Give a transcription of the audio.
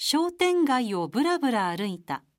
商店街をぶらぶら歩いた。